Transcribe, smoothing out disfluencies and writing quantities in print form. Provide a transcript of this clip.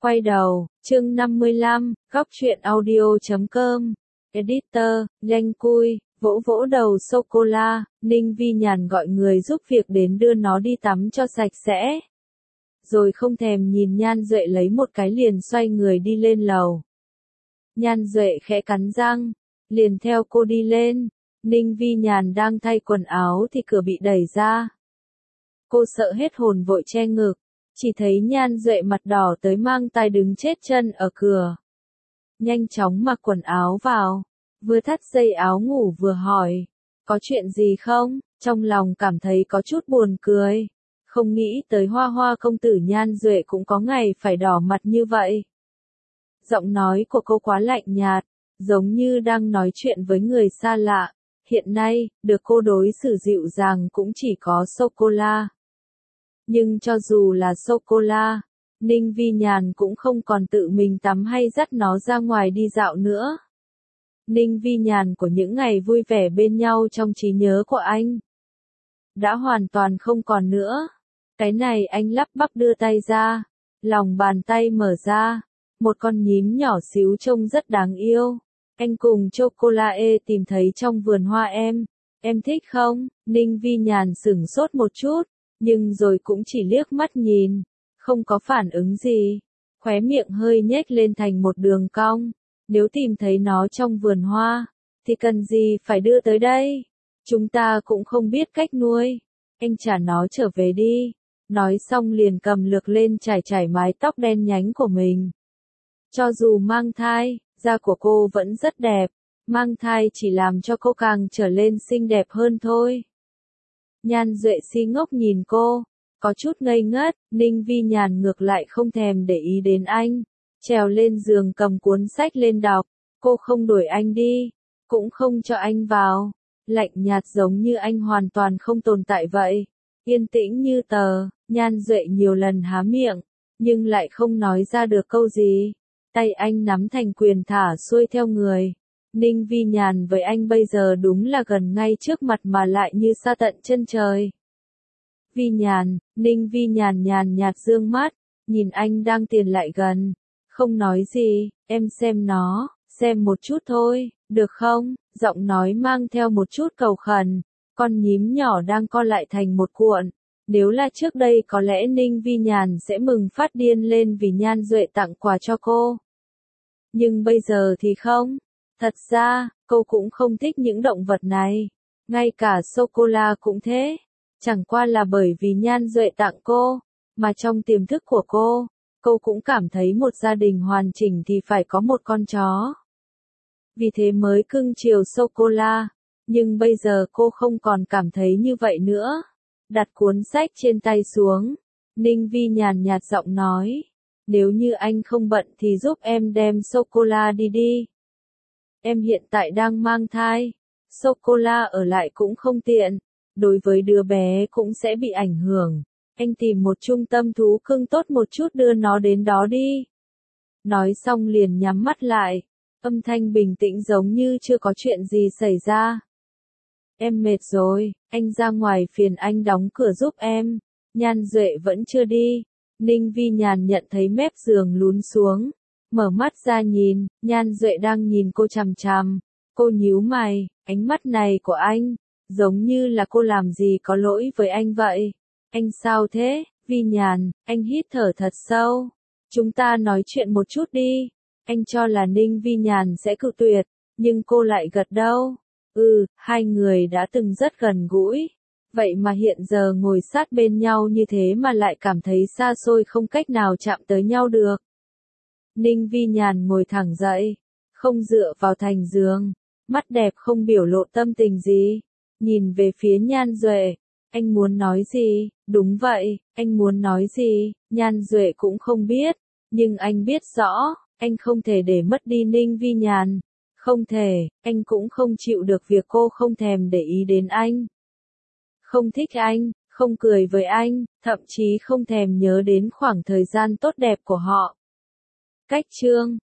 Quay đầu, chương 55, góc truyện audio.com. Editor, nhanh cui, vỗ vỗ đầu sô-cô-la, Ninh Vi Nhàn gọi người giúp việc đến đưa nó đi tắm cho sạch sẽ. Rồi không thèm nhìn Nhan Duệ lấy một cái liền xoay người đi lên lầu. Nhan Duệ khẽ cắn răng, liền theo cô đi lên. Ninh Vi Nhàn đang thay quần áo thì cửa bị đẩy ra. Cô sợ hết hồn vội che ngực, chỉ thấy Nhan Duệ mặt đỏ tới mang tai đứng chết chân ở cửa. Nhanh chóng mặc quần áo vào, vừa thắt dây áo ngủ vừa hỏi, có chuyện gì không? Trong lòng cảm thấy có chút buồn cười, không nghĩ tới Hoa Hoa công tử Nhan Duệ cũng có ngày phải đỏ mặt như vậy. Giọng nói của cô quá lạnh nhạt, giống như đang nói chuyện với người xa lạ. Hiện nay, được cô đối xử dịu dàng cũng chỉ có sô-cô-la. Nhưng cho dù là sô-cô-la, Ninh Vi Nhàn cũng không còn tự mình tắm hay dắt nó ra ngoài đi dạo nữa. Ninh Vi Nhàn của những ngày vui vẻ bên nhau trong trí nhớ của anh đã hoàn toàn không còn nữa. Cái này anh lắp bắp đưa tay ra, lòng bàn tay mở ra, một con nhím nhỏ xíu trông rất đáng yêu. Anh cùng Chocolate tìm thấy trong vườn hoa em thích không? Ninh Vi Nhàn sửng sốt một chút, nhưng rồi cũng chỉ liếc mắt nhìn, không có phản ứng gì, khóe miệng hơi nhếch lên thành một đường cong. Nếu tìm thấy nó trong vườn hoa, thì cần gì phải đưa tới đây? Chúng ta cũng không biết cách nuôi, anh trả nó trở về đi. Nói xong liền cầm lược lên chải mái tóc đen nhánh của mình. Cho dù mang thai, da của cô vẫn rất đẹp, mang thai chỉ làm cho cô càng trở lên xinh đẹp hơn thôi. Nhan Duệ si ngốc nhìn cô, có chút ngây ngất. Ninh Vi Nhàn ngược lại không thèm để ý đến anh, trèo lên giường cầm cuốn sách lên đọc. Cô không đuổi anh đi, cũng không cho anh vào, lạnh nhạt giống như anh hoàn toàn không tồn tại vậy. Yên tĩnh như tờ. Nhan Duệ nhiều lần há miệng, nhưng lại không nói ra được câu gì. Tay anh nắm thành quyền thả xuôi theo người. Ninh Vi Nhàn với anh bây giờ đúng là gần ngay trước mặt mà lại như xa tận chân trời. Vi Nhàn, Ninh Vi Nhàn nhàn nhạt dương mắt, nhìn anh đang tiến lại gần. Không nói gì, em xem nó, xem một chút thôi, được không? Giọng nói mang theo một chút cầu khẩn. Con nhím nhỏ đang co lại thành một cuộn. Nếu là trước đây có lẽ Ninh Vi Nhàn sẽ mừng phát điên lên vì Nhan Duệ tặng quà cho cô. Nhưng bây giờ thì không. Thật ra, cô cũng không thích những động vật này. Ngay cả sô-cô-la cũng thế. Chẳng qua là bởi vì Nhan Duệ tặng cô, mà trong tiềm thức của cô cũng cảm thấy một gia đình hoàn chỉnh thì phải có một con chó. Vì thế mới cưng chiều sô-cô-la. Nhưng bây giờ cô không còn cảm thấy như vậy nữa. Đặt cuốn sách trên tay xuống, Ninh Vi nhàn nhạt giọng nói, nếu như anh không bận thì giúp em đem sô-cô-la đi. Em hiện tại đang mang thai, sô-cô-la ở lại cũng không tiện, đối với đứa bé cũng sẽ bị ảnh hưởng. Anh tìm một trung tâm thú cưng tốt một chút đưa nó đến đó đi. Nói xong liền nhắm mắt lại, âm thanh bình tĩnh giống như chưa có chuyện gì xảy ra. Em mệt rồi, anh ra ngoài phiền anh đóng cửa giúp em. Nhan Duệ vẫn chưa đi. Ninh Vi Nhàn nhận thấy mép giường lún xuống, mở mắt ra nhìn, Nhan Duệ đang nhìn cô chằm chằm. Cô nhíu mày, ánh mắt này của anh, giống như là cô làm gì có lỗi với anh vậy. Anh sao thế? Vi Nhàn, anh hít thở thật sâu. Chúng ta nói chuyện một chút đi. Anh cho là Ninh Vi Nhàn sẽ cự tuyệt, nhưng cô lại gật đầu. Hai người đã từng rất gần gũi. Vậy mà hiện giờ ngồi sát bên nhau như thế mà lại cảm thấy xa xôi không cách nào chạm tới nhau được. Ninh Vi Nhàn ngồi thẳng dậy, không dựa vào thành giường, mắt đẹp không biểu lộ tâm tình gì. Nhìn về phía Nhan Duệ, anh muốn nói gì? Đúng vậy, anh muốn nói gì? Nhan Duệ cũng không biết, nhưng anh biết rõ, anh không thể để mất đi Ninh Vi Nhàn. Không thể, anh cũng không chịu được việc cô không thèm để ý đến anh. Không thích anh, không cười với anh, thậm chí không thèm nhớ đến khoảng thời gian tốt đẹp của họ. Cách chương